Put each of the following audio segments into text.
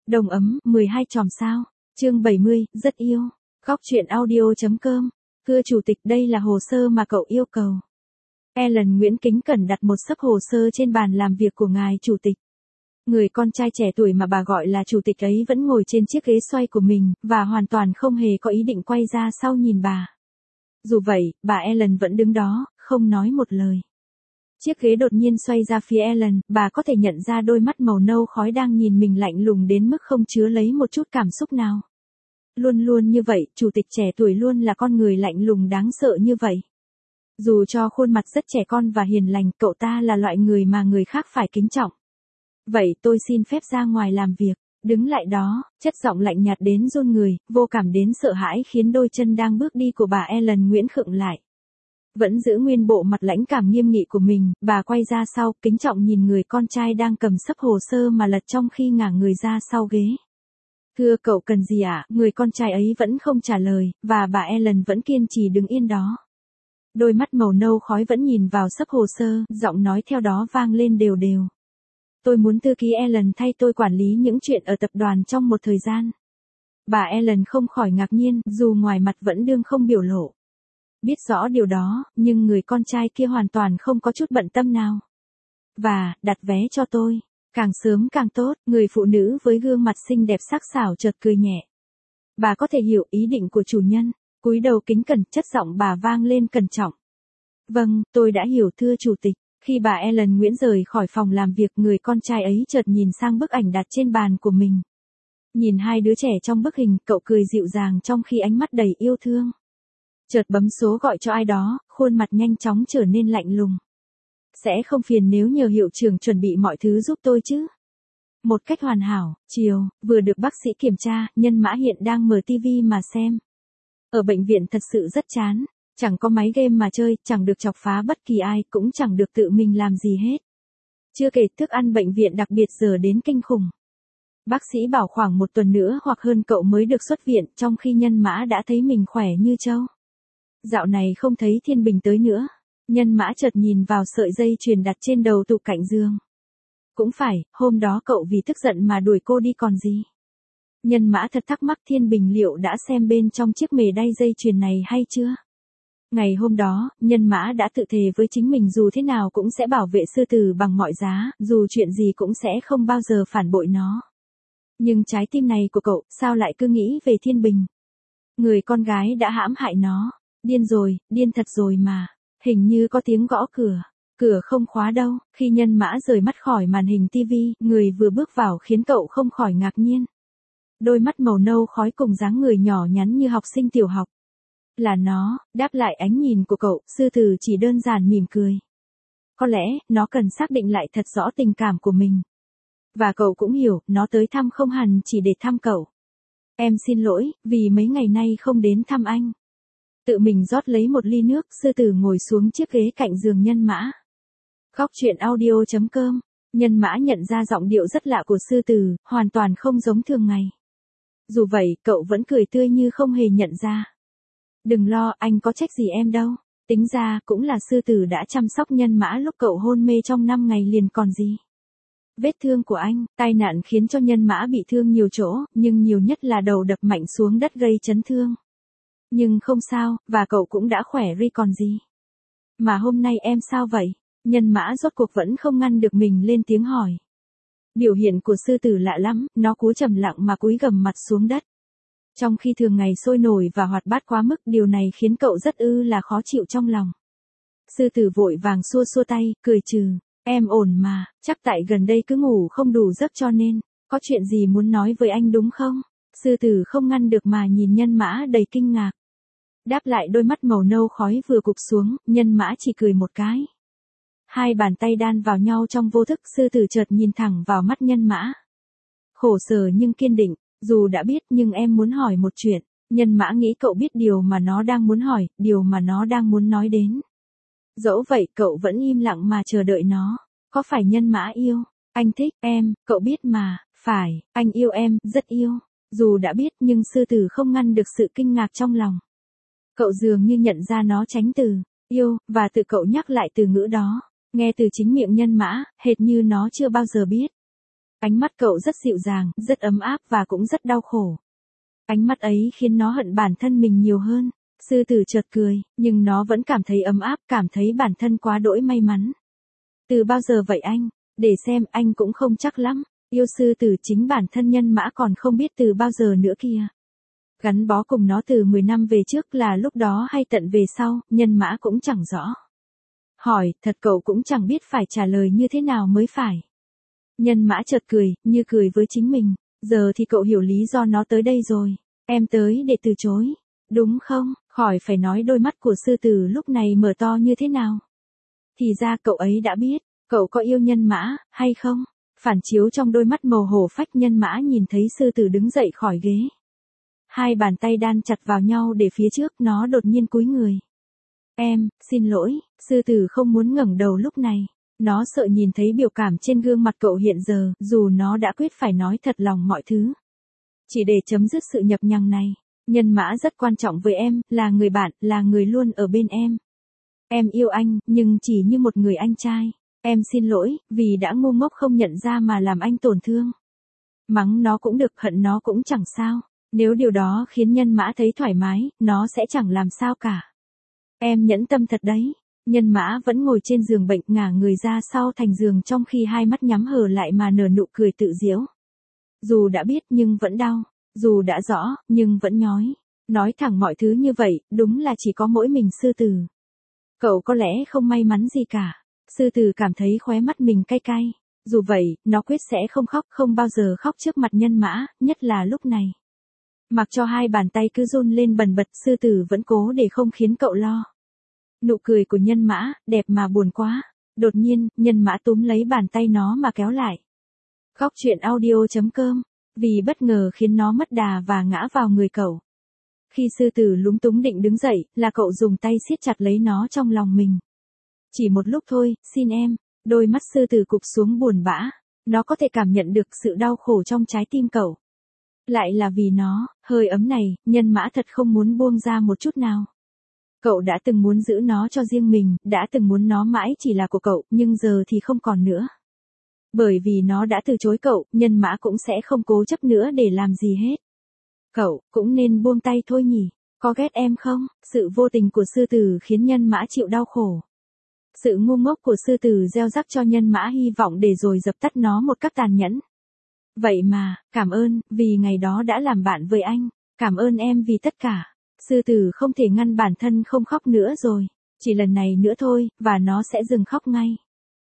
Đồng ấm, 12 chòm sao. Chương 70, rất yêu. Góc truyện audio.com. Thưa chủ tịch, đây là hồ sơ mà cậu yêu cầu. Ellen Nguyễn kính cẩn đặt một xấp hồ sơ trên bàn làm việc của ngài chủ tịch. Người con trai trẻ tuổi mà bà gọi là chủ tịch ấy vẫn ngồi trên chiếc ghế xoay của mình, và hoàn toàn không hề có ý định quay ra sau nhìn bà. Dù vậy, bà Ellen vẫn đứng đó, không nói một lời. Chiếc ghế đột nhiên xoay ra phía Ellen, bà có thể nhận ra đôi mắt màu nâu khói đang nhìn mình lạnh lùng đến mức không chứa lấy một chút cảm xúc nào. Luôn luôn như vậy, chủ tịch trẻ tuổi luôn là con người lạnh lùng đáng sợ như vậy. Dù cho khuôn mặt rất trẻ con và hiền lành, cậu ta là loại người mà người khác phải kính trọng. Vậy tôi xin phép ra ngoài làm việc. Đứng lại đó, chất giọng lạnh nhạt đến run người, vô cảm đến sợ hãi khiến đôi chân đang bước đi của bà Ellen Nguyễn khựng lại. Vẫn giữ nguyên bộ mặt lãnh cảm nghiêm nghị của mình, bà quay ra sau, kính trọng nhìn người con trai đang cầm xấp hồ sơ mà lật trong khi ngả người ra sau ghế. Thưa cậu cần gì ạ? Người con trai ấy vẫn không trả lời, và bà Ellen vẫn kiên trì đứng yên đó. Đôi mắt màu nâu khói vẫn nhìn vào xấp hồ sơ, giọng nói theo đó vang lên đều đều. Tôi muốn thư ký Ellen thay tôi quản lý những chuyện ở tập đoàn trong một thời gian. Bà Ellen không khỏi ngạc nhiên, dù ngoài mặt vẫn đương không biểu lộ. Biết rõ điều đó, nhưng người con trai kia hoàn toàn không có chút bận tâm nào. Và, đặt vé cho tôi. Càng sớm càng tốt, người phụ nữ với gương mặt xinh đẹp sắc sảo chợt cười nhẹ. Bà có thể hiểu ý định của chủ nhân. Cúi đầu kính cẩn, chất giọng bà vang lên cẩn trọng. Vâng, tôi đã hiểu thưa chủ tịch. Khi bà Ellen Nguyễn rời khỏi phòng làm việc, người con trai ấy chợt nhìn sang bức ảnh đặt trên bàn của mình. Nhìn hai đứa trẻ trong bức hình, cậu cười dịu dàng trong khi ánh mắt đầy yêu thương. Chợt bấm số gọi cho ai đó, khuôn mặt nhanh chóng trở nên lạnh lùng. Sẽ không phiền nếu nhờ hiệu trưởng chuẩn bị mọi thứ giúp tôi chứ? Một cách hoàn hảo. Chiều, vừa được bác sĩ kiểm tra, Nhân Mã hiện đang mở tivi mà xem. Ở bệnh viện thật sự rất chán. Chẳng có máy game mà chơi, chẳng được chọc phá bất kỳ ai, cũng chẳng được tự mình làm gì hết. Chưa kể thức ăn bệnh viện đặc biệt giờ đến kinh khủng. Bác sĩ bảo khoảng một tuần nữa hoặc hơn cậu mới được xuất viện, trong khi Nhân Mã đã thấy mình khỏe như trâu. Dạo này không thấy Thiên Bình tới nữa. Nhân Mã chợt nhìn vào sợi dây chuyền đặt trên đầu tủ cạnh giường. Cũng phải, hôm đó cậu vì tức giận mà đuổi cô đi còn gì. Nhân Mã thật thắc mắc Thiên Bình liệu đã xem bên trong chiếc mề đay dây chuyền này hay chưa. Ngày hôm đó, Nhân Mã đã tự thề với chính mình dù thế nào cũng sẽ bảo vệ sư tử bằng mọi giá, dù chuyện gì cũng sẽ không bao giờ phản bội nó. Nhưng trái tim này của cậu, sao lại cứ nghĩ về Thiên Bình? Người con gái đã hãm hại nó. Điên rồi, điên thật rồi mà. Hình như có tiếng gõ cửa. Cửa không khóa đâu. Khi Nhân Mã rời mắt khỏi màn hình tivi, người vừa bước vào khiến cậu không khỏi ngạc nhiên. Đôi mắt màu nâu khói cùng dáng người nhỏ nhắn như học sinh tiểu học. Là nó, đáp lại ánh nhìn của cậu, sư tử chỉ đơn giản mỉm cười. Có lẽ, nó cần xác định lại thật rõ tình cảm của mình. Và cậu cũng hiểu, nó tới thăm không hẳn chỉ để thăm cậu. Em xin lỗi, vì mấy ngày nay không đến thăm anh. Tự mình rót lấy một ly nước, sư tử ngồi xuống chiếc ghế cạnh giường Nhân Mã. Góc truyện audio.com. Nhân Mã nhận ra giọng điệu rất lạ của sư tử, hoàn toàn không giống thường ngày. Dù vậy, cậu vẫn cười tươi như không hề nhận ra. Đừng lo, anh có trách gì em đâu. Tính ra, cũng là sư tử đã chăm sóc Nhân Mã lúc cậu hôn mê trong 5 ngày liền còn gì. Vết thương của anh, tai nạn khiến cho Nhân Mã bị thương nhiều chỗ, nhưng nhiều nhất là đầu đập mạnh xuống đất gây chấn thương. Nhưng không sao, và cậu cũng đã khỏe ri còn gì. Mà hôm nay em sao vậy? Nhân Mã rốt cuộc vẫn không ngăn được mình lên tiếng hỏi. Biểu hiện của sư tử lạ lắm, nó cúi trầm lặng mà cúi gằm mặt xuống đất. Trong khi thường ngày sôi nổi và hoạt bát quá mức, điều này khiến cậu rất là khó chịu trong lòng. Sư tử vội vàng xua xua tay, cười trừ. Em ổn mà, chắc tại gần đây cứ ngủ không đủ giấc cho nên. Có chuyện gì muốn nói với anh đúng không? Sư tử không ngăn được mà nhìn Nhân Mã đầy kinh ngạc. Đáp lại đôi mắt màu nâu khói vừa cụp xuống, Nhân Mã chỉ cười một cái. Hai bàn tay đan vào nhau trong vô thức, sư tử chợt nhìn thẳng vào mắt Nhân Mã. Khổ sở nhưng kiên định. Dù đã biết nhưng em muốn hỏi một chuyện. Nhân Mã nghĩ cậu biết điều mà nó đang muốn hỏi, điều mà nó đang muốn nói đến. Dẫu vậy cậu vẫn im lặng mà chờ đợi nó. Có phải Nhân Mã yêu? Anh thích em, cậu biết mà. Phải, anh yêu em, rất yêu. Dù đã biết nhưng sư tử không ngăn được sự kinh ngạc trong lòng. Cậu dường như nhận ra nó tránh từ yêu, và tự cậu nhắc lại từ ngữ đó. Nghe từ chính miệng Nhân Mã, hệt như nó chưa bao giờ biết. Ánh mắt cậu rất dịu dàng, rất ấm áp và cũng rất đau khổ. Ánh mắt ấy khiến nó hận bản thân mình nhiều hơn. Sư tử chợt cười, nhưng nó vẫn cảm thấy ấm áp, cảm thấy bản thân quá đỗi may mắn. Từ bao giờ vậy anh? Để xem, anh cũng không chắc lắm. Yêu sư tử chính bản thân Nhân Mã còn không biết từ bao giờ nữa kìa. Gắn bó cùng nó từ 10 năm về trước là lúc đó hay tận về sau, Nhân Mã cũng chẳng rõ. Hỏi, thật cậu cũng chẳng biết phải trả lời như thế nào mới phải. Nhân Mã chợt cười, như cười với chính mình. Giờ thì cậu hiểu lý do nó tới đây rồi. Em tới để từ chối. Đúng không? Khỏi phải nói đôi mắt của sư tử lúc này mở to như thế nào. Thì ra cậu ấy đã biết, cậu có yêu Nhân Mã, hay không? Phản chiếu trong đôi mắt màu hổ phách, Nhân Mã nhìn thấy sư tử đứng dậy khỏi ghế. Hai bàn tay đan chặt vào nhau để phía trước, nó đột nhiên cúi người. Em, xin lỗi, sư tử không muốn ngẩng đầu lúc này. Nó sợ nhìn thấy biểu cảm trên gương mặt cậu hiện giờ, dù nó đã quyết phải nói thật lòng mọi thứ. Chỉ để chấm dứt sự nhập nhằng này. Nhân Mã rất quan trọng với em, là người bạn, là người luôn ở bên em. Em yêu anh, nhưng chỉ như một người anh trai. Em xin lỗi, vì đã ngu ngốc không nhận ra mà làm anh tổn thương. Mắng nó cũng được, hận nó cũng chẳng sao. Nếu điều đó khiến Nhân Mã thấy thoải mái, nó sẽ chẳng làm sao cả. Em nhẫn tâm thật đấy. Nhân Mã vẫn ngồi trên giường bệnh, ngả người ra sau thành giường trong khi hai mắt nhắm hờ lại mà nở nụ cười tự giễu. Dù đã biết nhưng vẫn đau, dù đã rõ, nhưng vẫn nhói. Nói thẳng mọi thứ như vậy, đúng là chỉ có mỗi mình sư tử. Cậu có lẽ không may mắn gì cả. Sư tử cảm thấy khóe mắt mình cay cay. Dù vậy, nó quyết sẽ không khóc, không bao giờ khóc trước mặt Nhân Mã, nhất là lúc này. Mặc cho hai bàn tay cứ run lên bần bật, sư tử vẫn cố để không khiến cậu lo. Nụ cười của Nhân Mã, đẹp mà buồn quá. Đột nhiên, Nhân Mã túm lấy bàn tay nó mà kéo lại. Góc truyện audio.com. Vì bất ngờ khiến nó mất đà và ngã vào người cậu. Khi sư tử lúng túng định đứng dậy, là cậu dùng tay siết chặt lấy nó trong lòng mình. Chỉ một lúc thôi, xin em. Đôi mắt sư tử cụp xuống buồn bã. Nó có thể cảm nhận được sự đau khổ trong trái tim cậu. Lại là vì nó, hơi ấm này, Nhân Mã thật không muốn buông ra một chút nào. Cậu đã từng muốn giữ nó cho riêng mình, đã từng muốn nó mãi chỉ là của cậu, nhưng giờ thì không còn nữa. Bởi vì nó đã từ chối cậu, Nhân Mã cũng sẽ không cố chấp nữa để làm gì hết. Cậu, cũng nên buông tay thôi nhỉ, có ghét em không? Sự vô tình của sư tử khiến Nhân Mã chịu đau khổ. Sự ngu ngốc của sư tử gieo rắc cho Nhân Mã hy vọng để rồi dập tắt nó một cách tàn nhẫn. Vậy mà, cảm ơn, vì ngày đó đã làm bạn với anh. Cảm ơn em vì tất cả. Sư tử không thể ngăn bản thân không khóc nữa rồi. Chỉ lần này nữa thôi, và nó sẽ dừng khóc ngay.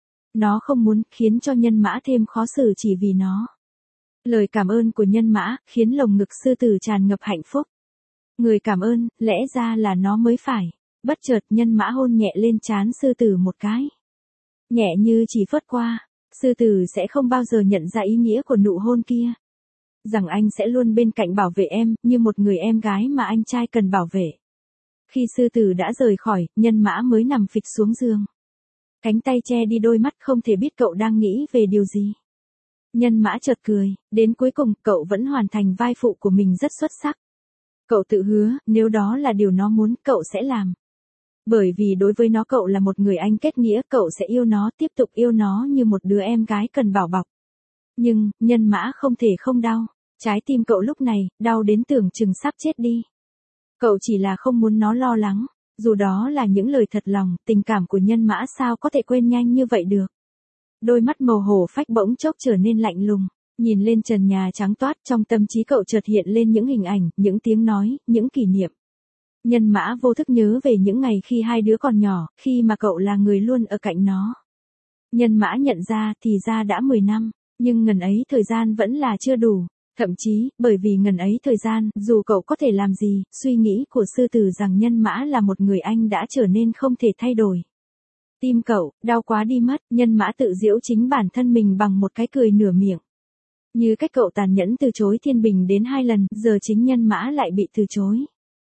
Nó không muốn khiến cho Nhân Mã thêm khó xử chỉ vì nó. Lời cảm ơn của Nhân Mã khiến lồng ngực sư tử tràn ngập hạnh phúc. Người cảm ơn, lẽ ra là nó mới phải. Bất chợt Nhân Mã hôn nhẹ lên trán sư tử một cái. Nhẹ như chỉ phớt qua. Sư tử sẽ không bao giờ nhận ra ý nghĩa của nụ hôn kia. Rằng anh sẽ luôn bên cạnh bảo vệ em, như một người em gái mà anh trai cần bảo vệ. Khi sư tử đã rời khỏi, Nhân Mã mới nằm phịch xuống giường. Cánh tay che đi đôi mắt, không thể biết cậu đang nghĩ về điều gì. Nhân Mã chợt cười, đến cuối cùng, cậu vẫn hoàn thành vai phụ của mình rất xuất sắc. Cậu tự hứa, nếu đó là điều nó muốn, cậu sẽ làm. Bởi vì đối với nó cậu là một người anh kết nghĩa, cậu sẽ yêu nó, tiếp tục yêu nó như một đứa em gái cần bảo bọc. Nhưng, Nhân Mã không thể không đau. Trái tim cậu lúc này, đau đến tưởng chừng sắp chết đi. Cậu chỉ là không muốn nó lo lắng. Dù đó là những lời thật lòng, tình cảm của Nhân Mã sao có thể quên nhanh như vậy được. Đôi mắt màu hổ phách bỗng chốc trở nên lạnh lùng. Nhìn lên trần nhà trắng toát, trong tâm trí cậu chợt hiện lên những hình ảnh, những tiếng nói, những kỷ niệm. Nhân Mã vô thức nhớ về những ngày khi hai đứa còn nhỏ, khi mà cậu là người luôn ở cạnh nó. Nhân Mã nhận ra thì ra đã 10 năm, nhưng ngần ấy thời gian vẫn là chưa đủ. Thậm chí, bởi vì ngần ấy thời gian, dù cậu có thể làm gì, suy nghĩ của sư tử rằng Nhân Mã là một người anh đã trở nên không thể thay đổi. Tim cậu, đau quá đi mất, Nhân Mã tự giễu chính bản thân mình bằng một cái cười nửa miệng. Như cách cậu tàn nhẫn từ chối Thiên Bình đến 2 lần, giờ chính Nhân Mã lại bị từ chối.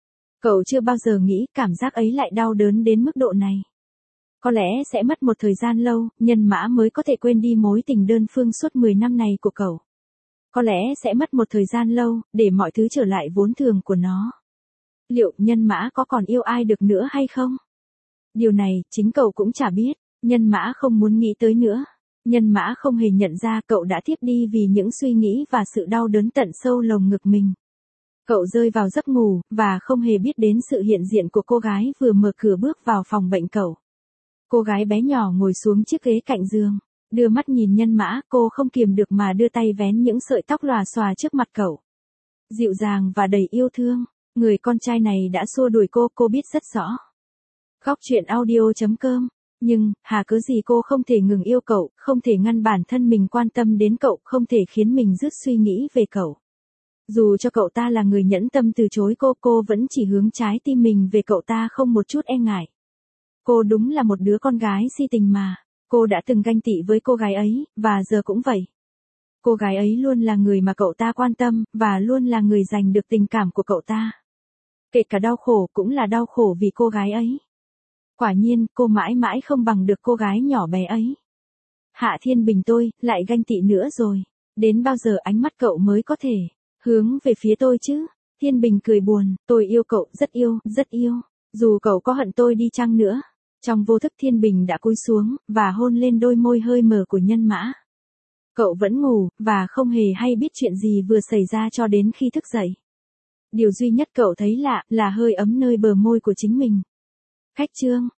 Cậu chưa bao giờ nghĩ cảm giác ấy lại đau đớn đến mức độ này. Có lẽ sẽ mất một thời gian lâu, Nhân Mã mới có thể quên đi mối tình đơn phương suốt 10 năm này của cậu. Có lẽ sẽ mất một thời gian lâu, để mọi thứ trở lại vốn thường của nó. Liệu Nhân Mã có còn yêu ai được nữa hay không? Điều này, chính cậu cũng chả biết, Nhân Mã không muốn nghĩ tới nữa. Nhân Mã không hề nhận ra cậu đã thiếp đi vì những suy nghĩ và sự đau đớn tận sâu lồng ngực mình. Cậu rơi vào giấc ngủ, và không hề biết đến sự hiện diện của cô gái vừa mở cửa bước vào phòng bệnh cậu. Cô gái bé nhỏ ngồi xuống chiếc ghế cạnh giường, đưa mắt nhìn Nhân Mã, cô không kiềm được mà đưa tay vén những sợi tóc lòa xòa trước mặt cậu. Dịu dàng và đầy yêu thương, người con trai này đã xua đuổi cô biết rất rõ. Khóc chuyện audio.com. Nhưng, hà cớ gì cô không thể ngừng yêu cậu, không thể ngăn bản thân mình quan tâm đến cậu, không thể khiến mình dứt suy nghĩ về cậu. Dù cho cậu ta là người nhẫn tâm từ chối cô vẫn chỉ hướng trái tim mình về cậu ta không một chút e ngại. Cô đúng là một đứa con gái si tình mà. Cô đã từng ganh tị với cô gái ấy, và giờ cũng vậy. Cô gái ấy luôn là người mà cậu ta quan tâm, và luôn là người giành được tình cảm của cậu ta. Kể cả đau khổ cũng là đau khổ vì cô gái ấy. Quả nhiên, cô mãi mãi không bằng được cô gái nhỏ bé ấy. Hạ Thiên Bình tôi, lại ganh tị nữa rồi. Đến bao giờ ánh mắt cậu mới có thể hướng về phía tôi chứ? Thiên Bình cười buồn, tôi yêu cậu, rất yêu, rất yêu. Dù cậu có hận tôi đi chăng nữa. Trong vô thức Thiên Bình đã cúi xuống, và hôn lên đôi môi hơi mờ của Nhân Mã. Cậu vẫn ngủ, và không hề hay biết chuyện gì vừa xảy ra cho đến khi thức dậy. Điều duy nhất cậu thấy lạ, là hơi ấm nơi bờ môi của chính mình. Khách trương.